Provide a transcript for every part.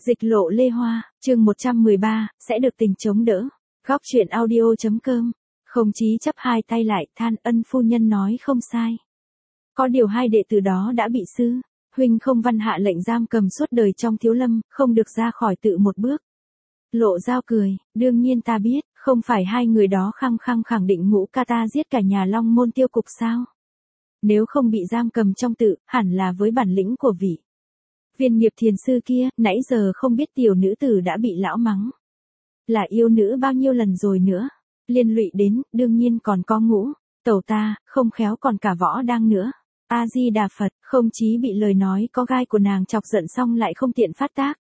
Dịch lộ Lê Hoa, chương 113, sẽ được tình chống đỡ. Góc chuyện audio.com. Không Chí chắp hai tay lại than Ân phu nhân nói không sai. Có điều hai đệ tử đó đã bị sư huynh không văn hạ lệnh giam cầm suốt đời trong Thiếu Lâm, không được ra khỏi tự một bước. Lộ Dao cười, đương nhiên ta biết, không phải hai người đó khăng khăng khẳng định Ngũ Ca ta giết cả nhà Long Môn Tiêu Cục sao? Nếu không bị giam cầm trong tự, hẳn là với bản lĩnh của vị Viên Nghiệp thiền sư kia, nãy giờ không biết tiểu nữ tử đã bị lão mắng. Là yêu nữ bao nhiêu lần rồi nữa. Liên lụy đến, đương nhiên còn có Ngũ tẩu ta, không khéo còn cả Võ Đang nữa. A-di-đà Phật, Không Chí bị lời nói có gai của nàng chọc giận xong lại không tiện phát tác.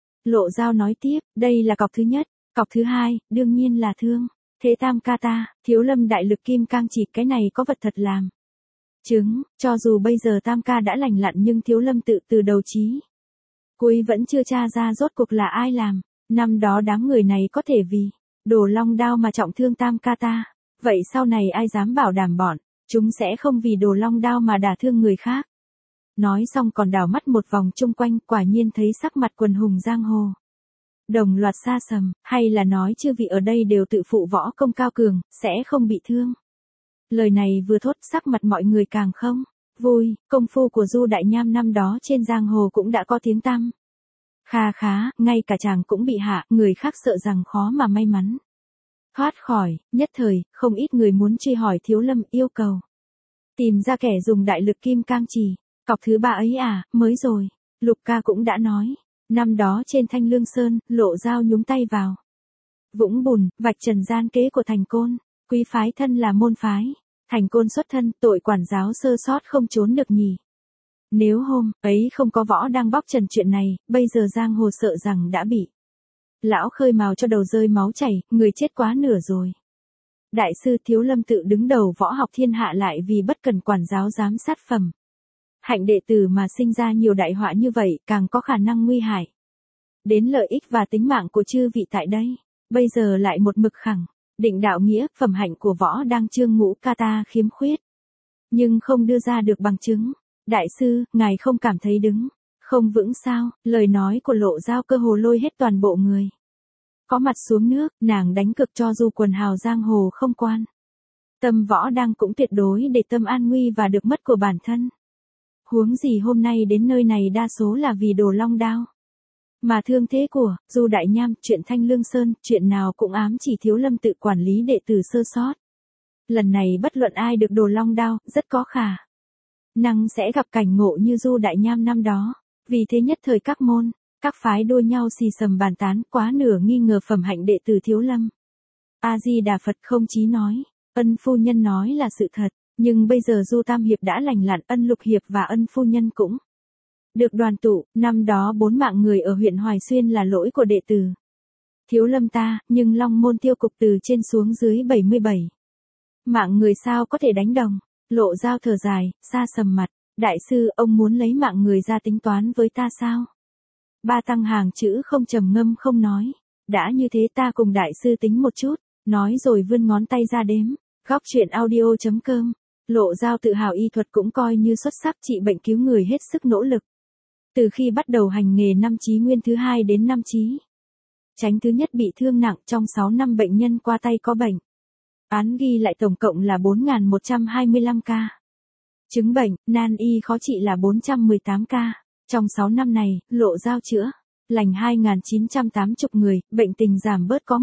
Lộ Dao nói tiếp, đây là cọc thứ nhất, cọc thứ hai, đương nhiên là thương. Thế Tam Ca ta, Thiếu Lâm đại lực kim cang chỉ, cái này có vật thật làm chứng, cho dù bây giờ Tam Ca đã lành lặn nhưng Thiếu Lâm tự từ đầu chí cuối vẫn chưa tra ra rốt cuộc là ai làm. Năm đó đám người này có thể vì Đồ Long Đao mà trọng thương Tam Ca ta, vậy sau này ai dám bảo đảm bọn chúng sẽ không vì Đồ Long Đao mà đả thương người khác. Nói xong còn đảo mắt một vòng chung quanh, quả nhiên thấy sắc mặt quần hùng giang hồ đồng loạt sa sầm, hay là nói chư vị ở đây đều tự phụ võ công cao cường, sẽ không bị thương. Lời này vừa thốt sắc mặt mọi người càng không vui, công phu của Du Đại Nham năm đó trên giang hồ cũng đã có tiếng tăm. Kha khá, ngay cả chàng cũng bị hạ, người khác sợ rằng khó mà may mắn thoát khỏi, nhất thời, không ít người muốn truy hỏi Thiếu Lâm, yêu cầu tìm ra kẻ dùng đại lực kim cang chỉ. Cọc thứ ba ấy à, mới rồi, Lục ca cũng đã nói, năm đó trên Thanh Lương Sơn, Lộ Dao nhúng tay vào vũng bùn, vạch trần gian kế của Thành Côn. Quý phái thân là môn phái, Thành Côn xuất thân, tội quản giáo sơ sót không trốn được nhỉ. Nếu hôm ấy không có Võ Đang bóc trần chuyện này, bây giờ giang hồ sợ rằng đã bị lão khơi mào cho đầu rơi máu chảy, người chết quá nửa rồi. Đại sư Thiếu Lâm tự đứng đầu võ học thiên hạ lại vì bất cần quản giáo giám sát phẩm hạnh đệ tử mà sinh ra nhiều đại họa như vậy, càng có khả năng nguy hại đến lợi ích và tính mạng của chư vị tại đây. Bây giờ lại một mực khẳng định đạo nghĩa, phẩm hạnh của Võ Đang Trương Ngũ Ca ta khiếm khuyết, nhưng không đưa ra được bằng chứng. Đại sư, ngài không cảm thấy đứng không vững sao? Lời nói của Lộ Dao cơ hồ lôi hết toàn bộ người có mặt xuống nước, nàng đánh cực cho dù quần hào giang hồ không quan tâm Võ Đang cũng tuyệt đối để tâm an nguy và được mất của bản thân. Huống gì hôm nay đến nơi này đa số là vì Đồ Long Đao mà thương thế của Du Đại Nham, chuyện Thanh Lương Sơn, chuyện nào cũng ám chỉ Thiếu Lâm tự quản lý đệ tử sơ sót. Lần này bất luận ai được Đồ Long Đao, rất có khả năng sẽ gặp cảnh ngộ như Du Đại Nham năm đó. Vì thế nhất thời các môn, các phái đua nhau xì xầm bàn tán, quá nửa nghi ngờ phẩm hạnh đệ tử Thiếu Lâm. A-di-đà Phật. Không Chí nói, Ân phu nhân nói là sự thật, nhưng bây giờ Du Tam Hiệp đã lành lặn, Ân Lục Hiệp và Ân phu nhân cũng được đoàn tụ. Năm đó 4 mạng người ở huyện Hoài Xuyên là lỗi của đệ tử Thiếu Lâm ta, nhưng Long Môn Tiêu Cục từ trên xuống dưới 77 mạng người sao có thể đánh đồng. Lộ Dao thở dài, xa sầm mặt, đại sư, ông muốn lấy mạng người ra tính toán với ta sao? Ba tăng hàng chữ không trầm ngâm không nói, đã như thế ta cùng đại sư tính một chút, nói rồi vươn ngón tay ra đếm. Góc chuyện audio.com. Lộ Dao tự hào y thuật cũng coi như xuất sắc, trị bệnh cứu người hết sức nỗ lực. Từ khi bắt đầu hành nghề năm Chí Nguyên thứ 2 đến năm Chí Chánh thứ nhất bị thương nặng, trong 6 năm bệnh nhân qua tay có bệnh án ghi lại tổng cộng là 4.125 ca. Chứng bệnh, nan y khó trị là 418 ca. Trong 6 năm này, Lộ Dao chữa lành 2.980 người, bệnh tình giảm bớt có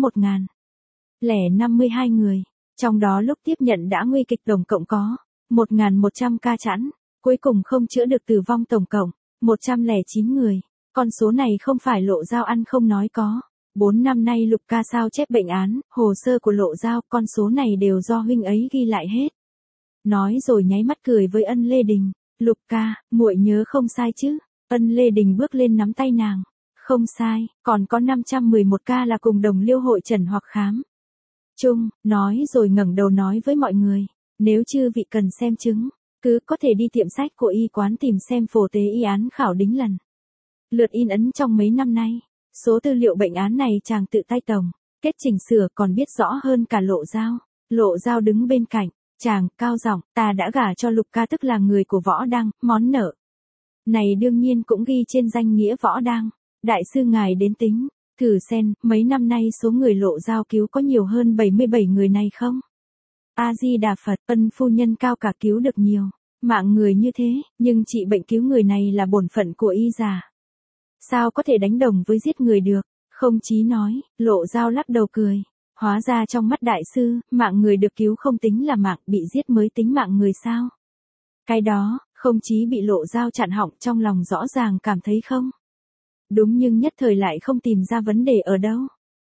1.052 người. Trong đó lúc tiếp nhận đã nguy kịch tổng cộng có 1.100 ca chẵn, cuối cùng không chữa được tử vong tổng cộng 109 người. Con số này không phải Lộ Dao ăn không nói có. 4 năm nay Lục ca sao chép bệnh án, hồ sơ của Lộ Dao, con số này đều do huynh ấy ghi lại hết. Nói rồi nháy mắt cười với Ân Lê Đình. Lục ca, muội nhớ không sai chứ? Ân Lê Đình bước lên nắm tay nàng. Không sai, còn có 511 ca là cùng đồng liêu hội trần hoặc khám chung. Nói rồi ngẩng đầu nói với mọi người, nếu chư vị cần xem chứng, cứ có thể đi tiệm sách của y quán tìm xem phổ tế y án khảo đính lần lượt in ấn trong mấy năm nay. Số tư liệu bệnh án này chàng tự tay tổng kết chỉnh sửa, còn biết rõ hơn cả Lộ Dao. Lộ Dao đứng bên cạnh chàng, cao giọng, ta đã gả cho Lục ca, tức là người của Võ Đang, món nợ này đương nhiên cũng ghi trên danh nghĩa Võ Đang. Đại sư ngài đến tính, thử xem, mấy năm nay số người Lộ Giao cứu có nhiều hơn 77 người này không? A-di-đà Phật, Ân phu nhân cao cả cứu được nhiều mạng người như thế, nhưng trị bệnh cứu người này là bổn phận của y giả. Sao có thể đánh đồng với giết người được? Không Chí nói, Lộ Giao lắc đầu cười. Hóa ra trong mắt đại sư, mạng người được cứu không tính là mạng, bị giết mới tính mạng người sao? Cái đó, Không Chí bị Lộ Giao chặn họng, trong lòng rõ ràng cảm thấy không đúng, nhưng nhất thời lại không tìm ra vấn đề ở đâu.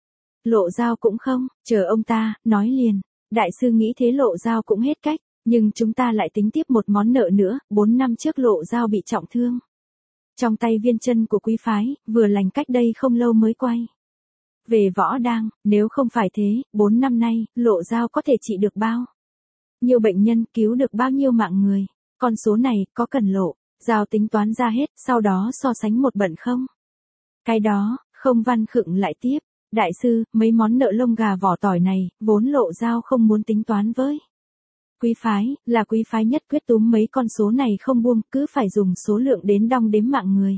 Lộ Giao cũng không, chờ ông ta, nói liền. Đại sư nghĩ thế Lộ Giao cũng hết cách, nhưng chúng ta lại tính tiếp một món nợ nữa, 4 năm trước Lộ Giao bị trọng thương. Trong tay viên chân của quý phái, vừa lành cách đây không lâu mới quay về Võ Đang, nếu không phải thế, 4 năm nay, Lộ Giao có thể trị được bao nhiêu bệnh nhân, cứu được bao nhiêu mạng người. Con số này, có cần Lộ Giao tính toán ra hết, sau đó so sánh một bận không? Cái đó, không Văn khựng lại tiếp. Đại sư, mấy món nợ lông gà vỏ tỏi này, vốn Lộ Giao không muốn tính toán với quý phái, là quý phái nhất quyết túm mấy con số này không buông, cứ phải dùng số lượng đến đong đếm mạng người.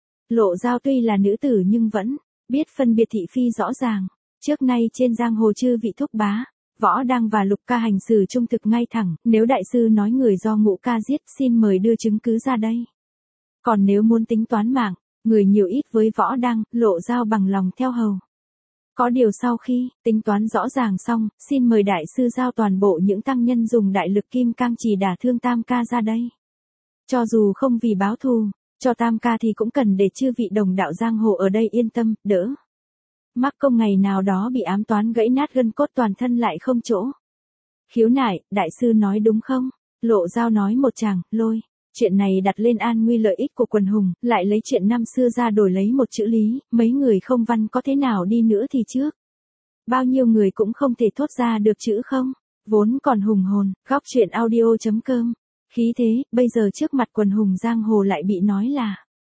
Lộ Giao tuy là nữ tử nhưng vẫn biết phân biệt thị phi rõ ràng. Trước nay trên giang hồ chư vị thúc bá, Võ Đăng và Lục Ca hành xử trung thực ngay thẳng, nếu đại sư nói người do Ngũ Ca giết, xin mời đưa chứng cứ ra đây. Còn nếu muốn tính toán mạng, người nhiều ít với Võ Đăng, Lộ Giao bằng lòng theo hầu. Có điều sau khi tính toán rõ ràng xong, xin mời đại sư giao toàn bộ những tăng nhân dùng đại lực kim cang chỉ đả thương Tam Ca ra đây. Cho dù không vì báo thù cho Tam Ca thì cũng cần để chư vị đồng đạo giang hồ ở đây yên tâm, đỡ mắc công ngày nào đó bị ám toán gãy nát gân cốt toàn thân lại không chỗ khiếu nại. Đại sư nói đúng không? Lộ Giao nói một tràng, lôi chuyện này đặt lên an nguy lợi ích của quần hùng, lại lấy chuyện năm xưa ra đổi lấy một chữ lý, mấy người không văn có thế nào đi nữa thì trước bao nhiêu người cũng không thể thốt ra được chữ không, vốn còn hùng hồn. Góc truyện audio.com. Khí thế, bây giờ trước mặt quần hùng giang hồ lại bị nói là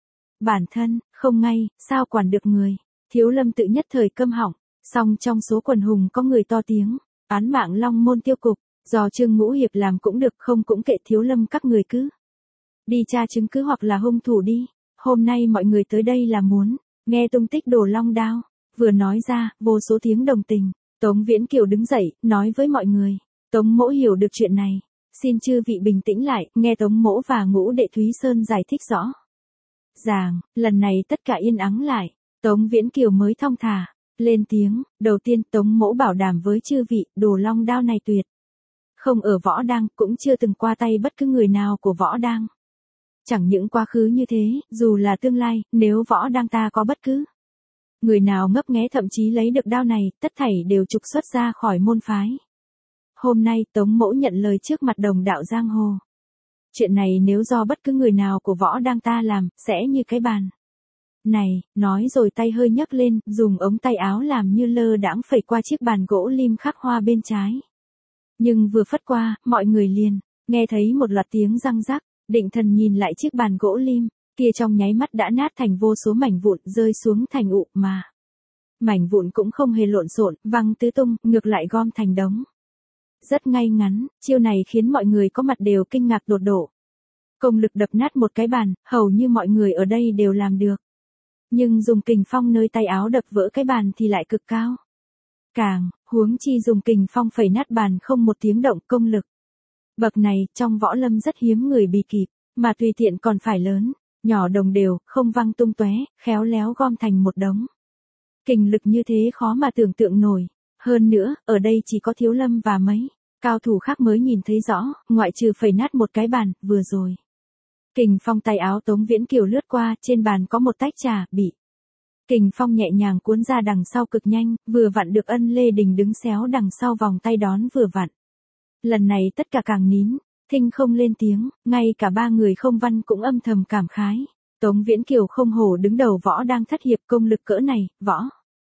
bản thân, không ngay, sao quản được người. Thiếu Lâm tự nhất thời câm họng, song trong số quần hùng có người to tiếng, án mạng Long Môn tiêu cục, do Trương Ngũ Hiệp làm cũng được, không cũng kệ Thiếu Lâm các người cứ đi tra chứng cứ hoặc là hung thủ đi. Hôm nay mọi người tới đây là muốn nghe tung tích Đồ Long Đao. Vừa nói ra, vô số tiếng đồng tình. Tống Viễn Kiều đứng dậy, nói với mọi người. Tống mỗ hiểu được chuyện này. Xin chư vị bình tĩnh lại, nghe Tống mỗ và Ngũ đệ Thúy Sơn giải thích rõ ràng. Lần này tất cả yên ắng lại. Tống Viễn Kiều mới thong thả lên tiếng. Đầu tiên Tống mỗ bảo đảm với chư vị, Đồ Long Đao này tuyệt không ở Võ Đang, cũng chưa từng qua tay bất cứ người nào của Võ Đang. Chẳng những quá khứ như thế, dù là tương lai, nếu Võ Đang ta có bất cứ người nào ngấp nghé thậm chí lấy được đao này, tất thảy đều trục xuất ra khỏi môn phái. Hôm nay Tống mỗ nhận lời trước mặt đồng đạo giang hồ. Chuyện này nếu do bất cứ người nào của Võ Đang ta làm, sẽ như cái bàn này, nói rồi tay hơi nhấc lên, dùng ống tay áo làm như lơ đãng phẩy qua chiếc bàn gỗ lim khắc hoa bên trái. Nhưng vừa phất qua, mọi người liền nghe thấy một loạt tiếng răng rắc. Định thần nhìn lại chiếc bàn gỗ lim kia, trong nháy mắt đã nát thành vô số mảnh vụn, rơi xuống thành ụ, mà mảnh vụn cũng không hề lộn xộn, văng tứ tung, ngược lại gom thành đống rất ngay ngắn. Chiêu này khiến mọi người có mặt đều kinh ngạc tột độ. Công lực đập nát một cái bàn, hầu như mọi người ở đây đều làm được. Nhưng dùng kình phong nơi tay áo đập vỡ cái bàn thì lại cực cao. Càng, huống chi dùng kình phong phẩy nát bàn không một tiếng động, công lực bậc này, trong võ lâm rất hiếm người bị kịp, mà tùy tiện còn phải lớn, nhỏ đồng đều, không văng tung tóe, khéo léo gom thành một đống. Kình lực như thế khó mà tưởng tượng nổi. Hơn nữa, ở đây chỉ có Thiếu Lâm và mấy cao thủ khác mới nhìn thấy rõ, ngoại trừ phẩy nát một cái bàn, vừa rồi. Kình phong tay áo Tống Viễn Kiều lướt qua, trên bàn có một tách trà, bị kình phong nhẹ nhàng cuốn ra đằng sau cực nhanh, vừa vặn được Ân Lê Đình đứng xéo đằng sau vòng tay đón vừa vặn. Lần này tất cả càng nín, thinh không lên tiếng, ngay cả ba người không văn cũng âm thầm cảm khái. Tống Viễn Kiều không hổ đứng đầu Võ Đang thất hiệp, công lực cỡ này, Võ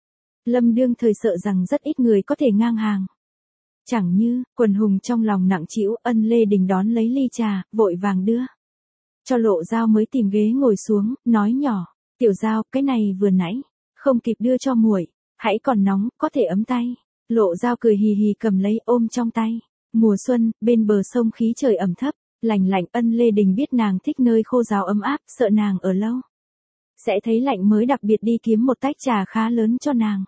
Lâm đương thời sợ rằng rất ít người có thể ngang hàng. Chẳng như, quần hùng trong lòng nặng trĩu, Ân Lê Đình đón lấy ly trà, vội vàng đưa cho Lộ Giao mới tìm ghế ngồi xuống, nói nhỏ, Tiểu Giao, cái này vừa nãy không kịp đưa cho muội, hãy còn nóng, có thể ấm tay. Lộ Giao cười hì hì cầm lấy ôm trong tay. Mùa xuân, bên bờ sông khí trời ẩm thấp, lành lạnh. Ân Lê Đình biết nàng thích nơi khô ráo ấm áp, sợ nàng ở lâu sẽ thấy lạnh mới đặc biệt đi kiếm một tách trà khá lớn cho nàng.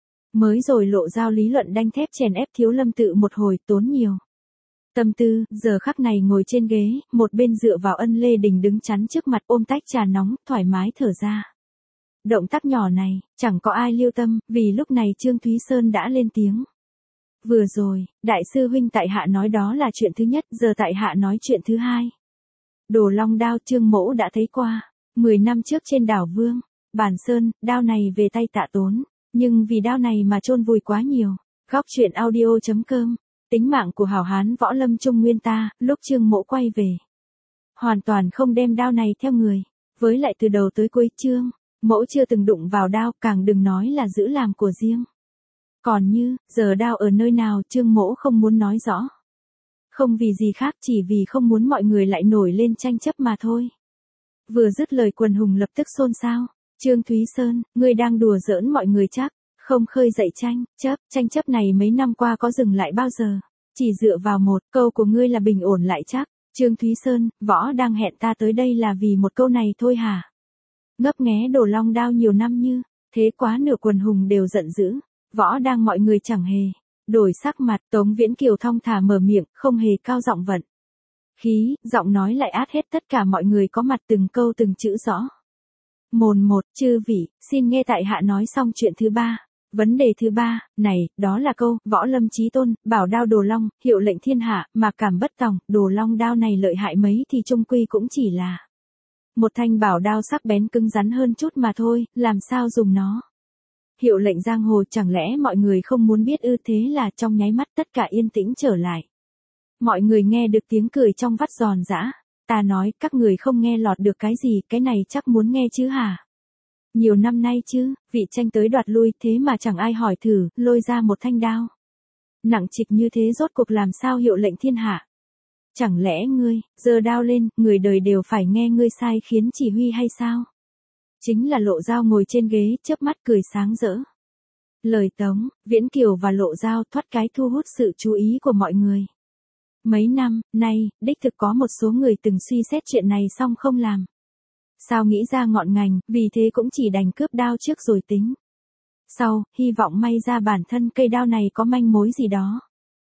Mới rồi Lộ Dao lý luận đanh thép chèn ép Thiếu Lâm Tự một hồi tốn nhiều tâm tư, giờ khắc này ngồi trên ghế, một bên dựa vào Ân Lê Đình đứng chắn trước mặt ôm tách trà nóng, thoải mái thở ra. Động tác nhỏ này, chẳng có ai lưu tâm, vì lúc này Trương Thúy Sơn đã lên tiếng. Vừa rồi, đại sư huynh tại hạ nói đó là chuyện thứ nhất, giờ tại hạ nói chuyện thứ hai. Đồ Long đao Trương mỗ đã thấy qua, 10 năm trước trên đảo Vương, Bản Sơn, đao này về tay Tạ Tốn, nhưng vì đao này mà chôn vùi quá nhiều. Góc truyện audio.com, tính mạng của hảo hán võ lâm Trung Nguyên ta, lúc Trương mỗ quay về. Hoàn toàn không đem đao này theo người, với lại từ đầu tới cuối Trương, mỗ chưa từng đụng vào đao, càng đừng nói là giữ làm của riêng. Còn như, giờ đao ở nơi nào Trương mỗ không muốn nói rõ. Không vì gì khác, chỉ vì không muốn mọi người lại nổi lên tranh chấp mà thôi. Vừa dứt lời quần hùng lập tức xôn xao. Trương Thúy Sơn, ngươi đang đùa giỡn mọi người chắc, không khơi dậy tranh chấp này mấy năm qua có dừng lại bao giờ. Chỉ dựa vào một câu của ngươi là bình ổn lại chắc. Trương Thúy Sơn, võ đang hẹn ta tới đây là vì một câu này thôi hả? Ngấp nghé Đồ Long đao nhiều năm như, thế quá nửa quần hùng đều giận dữ. Võ đang mọi người chẳng hề đổi sắc mặt, Tống Viễn Kiều thong thả mở miệng, không hề cao giọng vận khí, giọng nói lại át hết tất cả mọi người có mặt từng câu từng chữ rõ. Mồn một, chư vị, xin nghe tại hạ nói xong chuyện thứ ba. Vấn đề thứ ba, này, đó là câu, võ lâm chí tôn, bảo đao Đồ Long, hiệu lệnh thiên hạ, mà cảm bất tòng, Đồ Long đao này lợi hại mấy thì chung quy cũng chỉ là một thanh bảo đao sắc bén cứng rắn hơn chút mà thôi, làm sao dùng nó. Hiệu lệnh giang hồ, chẳng lẽ mọi người không muốn biết ư? Thế là trong nháy mắt tất cả yên tĩnh trở lại. Mọi người nghe được tiếng cười trong vắt giòn giã. Ta nói, các người không nghe lọt được cái gì, cái này chắc muốn nghe chứ hả? Nhiều năm nay chứ, vị tranh tới đoạt lui, thế mà chẳng ai hỏi thử, lôi ra một thanh đao nặng trịch như thế rốt cuộc làm sao hiệu lệnh thiên hạ? Chẳng lẽ ngươi, giơ đao lên, người đời đều phải nghe ngươi sai khiến chỉ huy hay sao? Chính là Lộ Dao ngồi trên ghế, chớp mắt cười sáng rỡ. Lời Tống, Viễn Kiều và Lộ Dao thoát cái thu hút sự chú ý của mọi người. Mấy năm nay, đích thực có một số người từng suy xét chuyện này xong không làm. Sao nghĩ ra ngọn ngành, vì thế cũng chỉ đành cướp đao trước rồi tính. Sau, hy vọng may ra bản thân cây đao này có manh mối gì đó.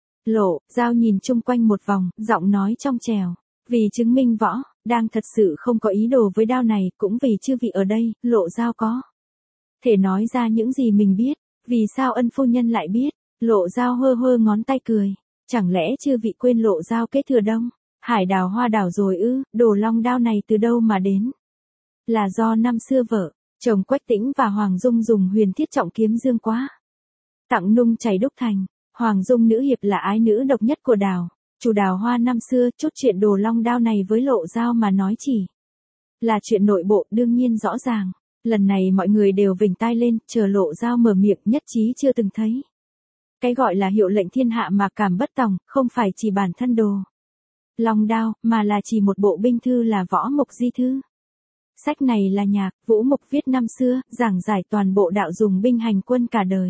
Lộ Dao nhìn chung quanh một vòng, giọng nói trong trẻo. Vì chứng minh võ đang thật sự không có ý đồ với đao này, cũng vì chư vị ở đây, Lộ Dao có thể nói ra những gì mình biết. Vì sao Ân phu nhân lại biết? Lộ Dao hơ hơ ngón tay cười. Chẳng lẽ chư vị quên Lộ Dao kế thừa Đông Hải đào hoa đảo rồi ư? Đồ Long đao này từ đâu mà đến? Là do năm xưa vợ chồng Quách Tĩnh và Hoàng Dung dùng huyền thiết trọng kiếm dương quá tặng nung chảy đúc thành. Hoàng Dung nữ hiệp là ái nữ độc nhất của đào chủ đào hoa năm xưa. Chút chuyện Đồ Long đao này với Lộ Dao mà nói chỉ là chuyện nội bộ, đương nhiên rõ ràng. Lần này mọi người đều vểnh tai lên, chờ Lộ Dao mở miệng, nhất trí chưa từng thấy. Cái gọi là hiệu lệnh thiên hạ mà cảm bất tòng, không phải chỉ bản thân Đồ Long đao, mà là chỉ một bộ binh thư là Võ Mục Di Thư. Sách này là nhạc, Vũ Mục viết năm xưa, giảng giải toàn bộ đạo dùng binh hành quân cả đời.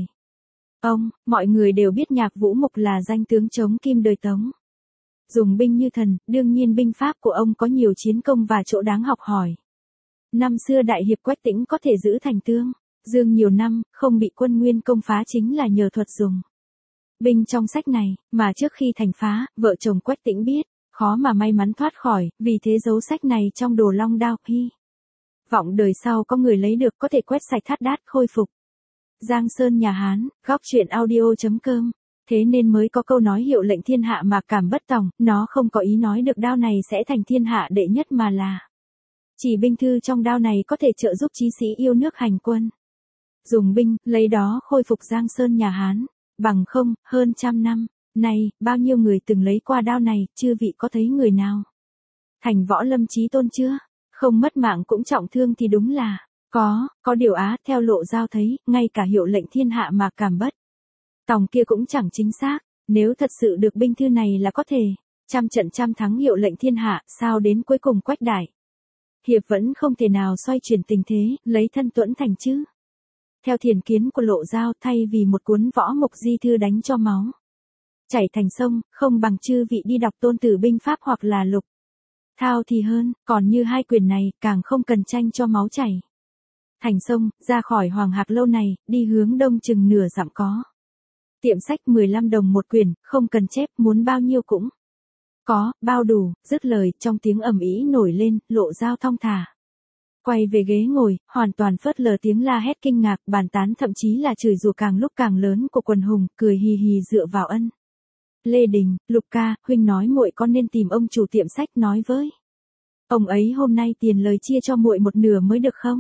Mọi người đều biết nhạc Vũ Mục là danh tướng chống Kim đời Tống. Dùng binh như thần, đương nhiên binh pháp của ông có nhiều chiến công và chỗ đáng học hỏi. Năm xưa đại hiệp Quách Tĩnh có thể giữ thành Tương Dương nhiều năm, không bị quân Nguyên công phá chính là nhờ thuật dùng binh trong sách này, mà trước khi thành phá, vợ chồng Quách Tĩnh biết, khó mà may mắn thoát khỏi, vì thế giấu sách này trong Đồ Long đao, hy vọng đời sau có người lấy được có thể quét sạch thát đát khôi phục Giang Sơn nhà Hán. Góc truyện audio.com. Thế nên mới có câu nói hiệu lệnh thiên hạ mà cảm bất tòng, nó không có ý nói được đao này sẽ thành thiên hạ đệ nhất mà là chỉ binh thư trong đao này có thể trợ giúp chí sĩ yêu nước hành quân. Dùng binh, lấy đó khôi phục Giang Sơn nhà Hán. Bằng không, hơn trăm năm nay, bao nhiêu người từng lấy qua đao này, chư vị có thấy người nào thành võ lâm chí tôn chưa? Không mất mạng cũng trọng thương thì đúng là có điều theo Lộ Dao thấy, ngay cả hiệu lệnh thiên hạ mà cảm bất tòng kia cũng chẳng chính xác. Nếu thật sự được binh thư này là có thể trăm trận trăm thắng hiệu lệnh thiên hạ, sao đến cuối cùng Quách đại hiệp vẫn không thể nào xoay chuyển tình thế, lấy thân tuẫn thành chứ? Theo thiền kiến của Lộ Dao, thay vì một cuốn Võ Mục Di Thư đánh cho máu chảy thành sông, không bằng chư vị đi đọc Tôn Tử binh pháp hoặc là Lục Thao thì hơn, còn như hai quyền này, càng không cần tranh cho máu chảy. Thành sông, ra khỏi Hoàng Hạc Lâu này, đi hướng đông chừng nửa dặm có. Tiệm sách 15 đồng một quyển, không cần chép, muốn bao nhiêu cũng có, bao đủ. Dứt lời, trong tiếng ầm ĩ nổi lên, Lộ Dao thong thả quay về ghế ngồi, hoàn toàn phớt lờ tiếng la hét kinh ngạc, bàn tán thậm chí là chửi rủa càng lúc càng lớn của quần hùng, cười hì hì dựa vào Ân Lê Đình. Lục ca, huynh nói muội con nên tìm ông chủ tiệm sách nói với ông ấy hôm nay tiền lời chia cho muội một nửa mới được không?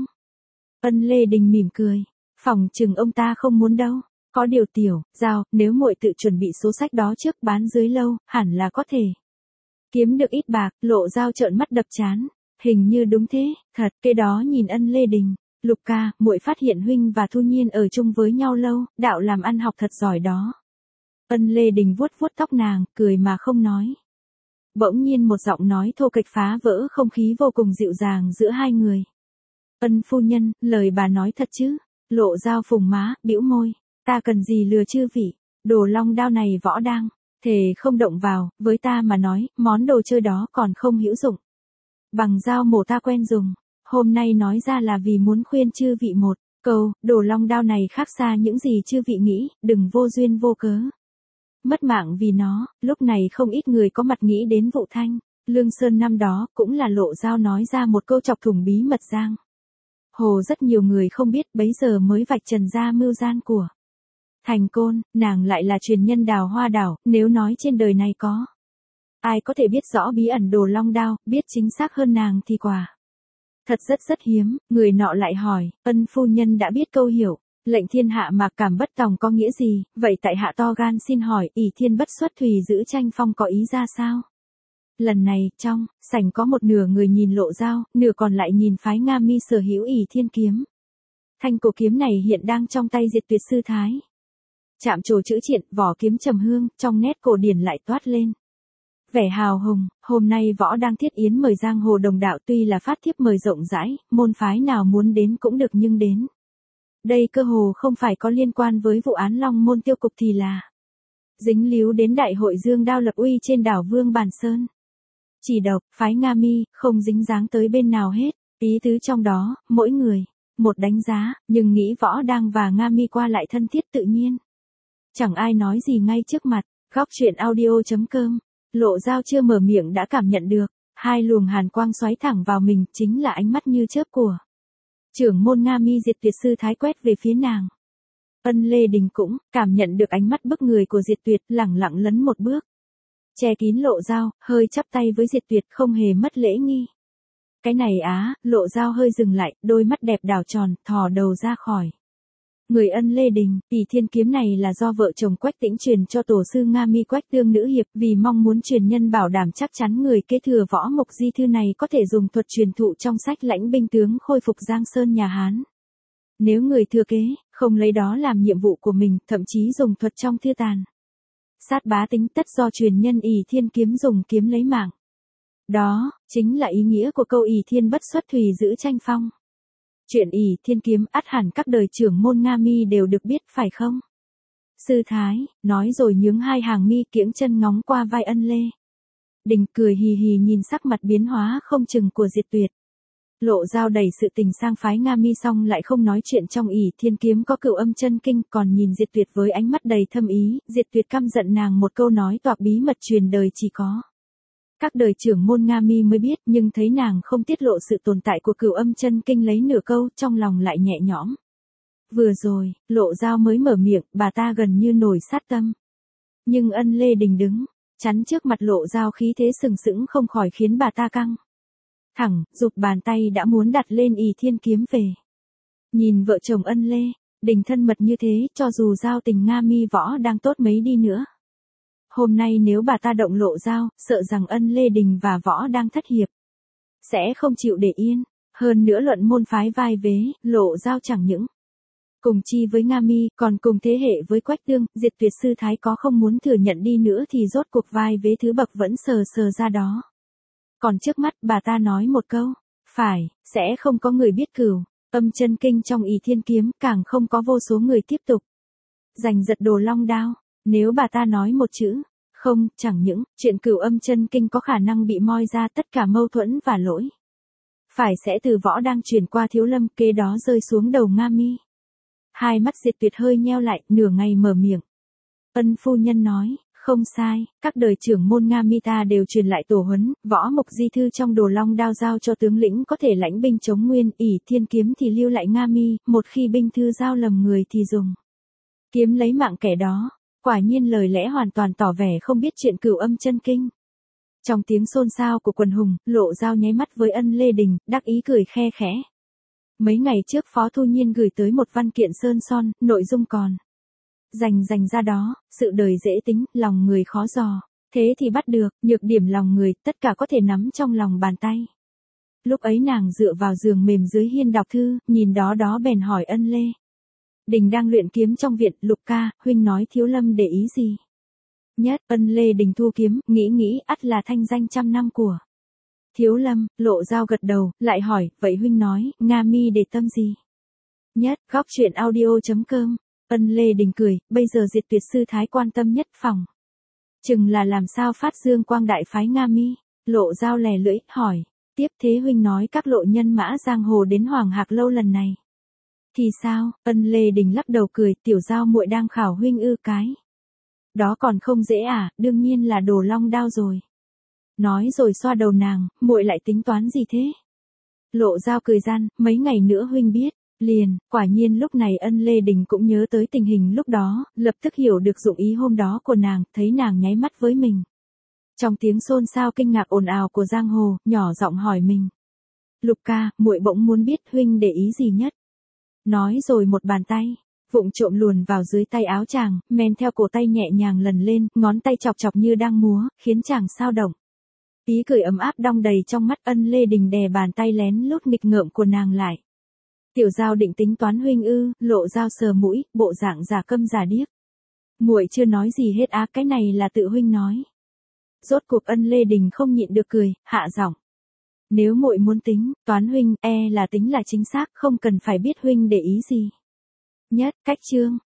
Ân Lê Đình mỉm cười, phỏng chừng ông ta không muốn đâu. Có điều Tiểu Giao, nếu muội tự chuẩn bị số sách đó trước bán dưới lâu, hẳn là có thể kiếm được ít bạc. Lộ Dao trợn mắt đập trán. Hình như đúng thế, thật. Cái đó nhìn Ân Lê Đình. Lục ca, muội phát hiện huynh và Thu Nhiên ở chung với nhau lâu, đạo làm ăn học thật giỏi đó. Ân Lê Đình vuốt vuốt tóc nàng, cười mà không nói. Bỗng nhiên một giọng nói thô kệch phá vỡ không khí vô cùng dịu dàng giữa hai người. Ân phu nhân, lời bà nói thật chứ? Lộ Dao phùng má, bĩu môi. Ta cần gì lừa chư vị? Đồ long đao này võ đang thề không động vào, với ta mà nói, món đồ chơi đó còn không hữu dụng. Bằng dao mổ ta quen dùng, hôm nay nói ra là vì muốn khuyên chư vị một câu, đồ long đao này khác xa những gì chư vị nghĩ, đừng vô duyên vô cớ mất mạng vì nó. Lúc này không ít người có mặt nghĩ đến vụ Thanh Lương Sơn năm đó, cũng là Lộ Dao nói ra một câu chọc thủng bí mật giang hồ rất nhiều người không biết, bấy giờ mới vạch trần ra mưu gian của Thành Côn. Nàng lại là truyền nhân Đào Hoa Đảo, nếu nói trên đời này có ai có thể biết rõ bí ẩn đồ long đao, biết chính xác hơn nàng thì quả thật rất hiếm. Người nọ lại hỏi, Ân phu nhân đã biết câu hiểu lệnh thiên hạ mạc cảm bất tòng có nghĩa gì, vậy tại hạ to gan xin hỏi, ỷ thiên bất xuất thùy giữ tranh phong có ý ra sao? Lần này, trong sảnh có một nửa người nhìn Lộ Dao, nửa còn lại nhìn phái Nga Mi sở hữu ỷ thiên kiếm. Thanh cổ kiếm này hiện đang trong tay Diệt Tuyệt sư thái. Chạm trổ chữ triện, vỏ kiếm trầm hương, trong nét cổ điển lại toát lên vẻ hào hùng. Hôm nay võ đang thiết yến mời giang hồ đồng đạo, tuy là phát thiếp mời rộng rãi, môn phái nào muốn đến cũng được, nhưng đến đây cơ hồ không phải có liên quan với vụ án Long Môn tiêu cục thì là dính líu đến đại hội dương đao lập uy trên đảo Vương Bàn Sơn. Chỉ độc phái Nga Mi không dính dáng tới bên nào hết, ý tứ trong đó, mỗi người một đánh giá, nhưng nghĩ võ đang và Nga Mi qua lại thân thiết tự nhiên. Chẳng ai nói gì ngay trước mặt. Góc truyện audio.com. Lộ Dao chưa mở miệng đã cảm nhận được hai luồng hàn quang xoáy thẳng vào mình, chính là ánh mắt như chớp của trưởng môn Nga Mi Diệt Tuyệt sư thái quét về phía nàng. Ân Lê Đình cũng cảm nhận được ánh mắt bức người của Diệt Tuyệt, lẳng lặng lấn một bước che kín Lộ Dao, hơi chắp tay với Diệt Tuyệt, không hề mất lễ nghi. Cái này á. Lộ Dao hơi dừng lại, đôi mắt đẹp đảo tròn, thò đầu ra khỏi người Ân Lê Đình. ỷ thiên kiếm này là do vợ chồng Quách Tĩnh truyền cho tổ sư Nga Mi Quách Tương nữ hiệp, vì mong muốn truyền nhân bảo đảm chắc chắn người kế thừa võ mục di thư này có thể dùng thuật truyền thụ trong sách lãnh binh tướng khôi phục Giang Sơn nhà Hán. Nếu người thừa kế không lấy đó làm nhiệm vụ của mình, thậm chí dùng thuật trong thư tàn sát bá tính, tất do truyền nhân ỷ thiên kiếm dùng kiếm lấy mạng. Đó chính là ý nghĩa của câu ỷ thiên bất xuất thùy giữ tranh phong. Chuyện ỷ thiên kiếm ắt hẳn các đời trưởng môn Nga Mi đều được biết phải không? Sư thái nói rồi nhướng hai hàng mi kiễng chân ngóng qua vai Ân Lê Đình, cười hì hì nhìn sắc mặt biến hóa không chừng của Diệt Tuyệt. Lộ Dao đẩy sự tình sang phái Nga Mi xong lại không nói chuyện trong ỷ thiên kiếm có cửu âm chân kinh, còn nhìn Diệt Tuyệt với ánh mắt đầy thâm ý. Diệt Tuyệt căm giận nàng một câu nói toạc bí mật truyền đời chỉ có các đời trưởng môn Nga Mi mới biết, nhưng thấy nàng không tiết lộ sự tồn tại của cửu âm chân kinh lấy nửa câu, trong lòng lại nhẹ nhõm. Vừa rồi, Lộ Dao mới mở miệng, bà ta gần như nổi sát tâm. Nhưng Ân Lê Đình đứng chắn trước mặt Lộ Dao, khí thế sừng sững không khỏi khiến bà ta căng thẳng, giục bàn tay đã muốn đặt lên ỷ thiên kiếm về. Nhìn vợ chồng Ân Lê Đình thân mật như thế, cho dù giao tình Nga Mi võ đang tốt mấy đi nữa, hôm nay nếu bà ta động Lộ Dao, sợ rằng Ân Lê Đình và võ đang thất hiệp sẽ không chịu để yên. Hơn nữa luận môn phái vai vế, Lộ Dao chẳng những cùng chi với Nga Mi, còn cùng thế hệ với Quách Tương. Diệt Tuyệt sư thái có không muốn thừa nhận đi nữa thì rốt cuộc vai vế thứ bậc vẫn sờ sờ ra đó. Còn trước mắt bà ta nói một câu, phải, sẽ không có người biết cửu âm chân kinh trong ỷ thiên kiếm, càng không có vô số người tiếp tục giành giật đồ long đao. Nếu bà ta nói một chữ không, chẳng những chuyện cửu âm chân kinh có khả năng bị moi ra tất cả mâu thuẫn và lỗi phải sẽ từ võ đang chuyển qua Thiếu Lâm, kế đó rơi xuống đầu Nga Mi. Hai mắt Diệt Tuyệt hơi nheo lại, nửa ngày mở miệng. Ân phu nhân nói, không sai, các đời trưởng môn Nga Mi ta đều truyền lại tổ huấn, võ mục di thư trong Đồ Long đao giao cho tướng lĩnh có thể lãnh binh chống Nguyên, ỷ thiên kiếm thì lưu lại Nga Mi, một khi binh thư giao lầm người thì dùng kiếm lấy mạng kẻ đó. Quả nhiên lời lẽ hoàn toàn tỏ vẻ không biết chuyện Cửu Âm chân kinh. Trong tiếng xôn xao của quần hùng, Lộ Dao nháy mắt với Ân Lê Đình, đắc ý cười khe khẽ. Mấy ngày trước Phó Thu Nhiên gửi tới một văn kiện sơn son, nội dung còn dành ra đó, sự đời dễ tính, lòng người khó dò. Thế thì bắt được, nhược điểm lòng người, tất cả có thể nắm trong lòng bàn tay. Lúc ấy nàng dựa vào giường mềm dưới hiên đọc thư, nhìn đó bèn hỏi Ân Lê Đình đang luyện kiếm trong viện, Lục ca, huynh nói Thiếu Lâm để ý gì? Nhất, Ân Lê Đình thu kiếm, nghĩ ắt là thanh danh trăm năm của Thiếu Lâm. Lộ Dao gật đầu, lại hỏi, vậy huynh nói, Nga Mi để tâm gì? Nhất, góc truyện audio.com. Ân Lê Đình cười, bây giờ Diệt Tuyệt sư thái quan tâm nhất phòng chừng là làm sao phát dương quang đại phái Nga Mi. Lộ Dao lè lưỡi, hỏi, tiếp thế huynh nói các lộ nhân mã giang hồ đến Hoàng Hạc Lâu lần này thì sao? Ân Lê Đình lắc đầu cười, tiểu Dao muội đang khảo huynh ư? Cái đó còn không dễ à, đương nhiên là Đồ Long đao rồi. Nói rồi xoa đầu nàng, muội lại tính toán gì thế? Lộ Dao cười gian, mấy ngày nữa huynh biết liền. Quả nhiên lúc này Ân Lê Đình cũng nhớ tới tình hình lúc đó, lập tức hiểu được dụng ý hôm đó của nàng, thấy nàng nháy mắt với mình. Trong tiếng xôn xao kinh ngạc ồn ào của giang hồ, nhỏ giọng hỏi mình. Lục ca, muội bỗng muốn biết huynh để ý gì nhất. Nói rồi một bàn tay vụng trộm luồn vào dưới tay áo chàng, men theo cổ tay nhẹ nhàng lần lên, ngón tay chọc như đang múa, khiến chàng sao động. Ý cười ấm áp đong đầy trong mắt. Ân Lê Đình đè bàn tay lén lút nghịch ngợm của nàng lại. Tiểu Dao định tính toán huynh ư? Lộ Dao sờ mũi, bộ dạng giả câm giả điếc. Muội chưa nói gì hết á, cái này là tự huynh nói. Rốt cuộc Ân Lê Đình không nhịn được cười, hạ giọng. Nếu muội muốn tính toán huynh, là tính là chính xác, không cần phải biết huynh để ý gì. Nhất, cách chương.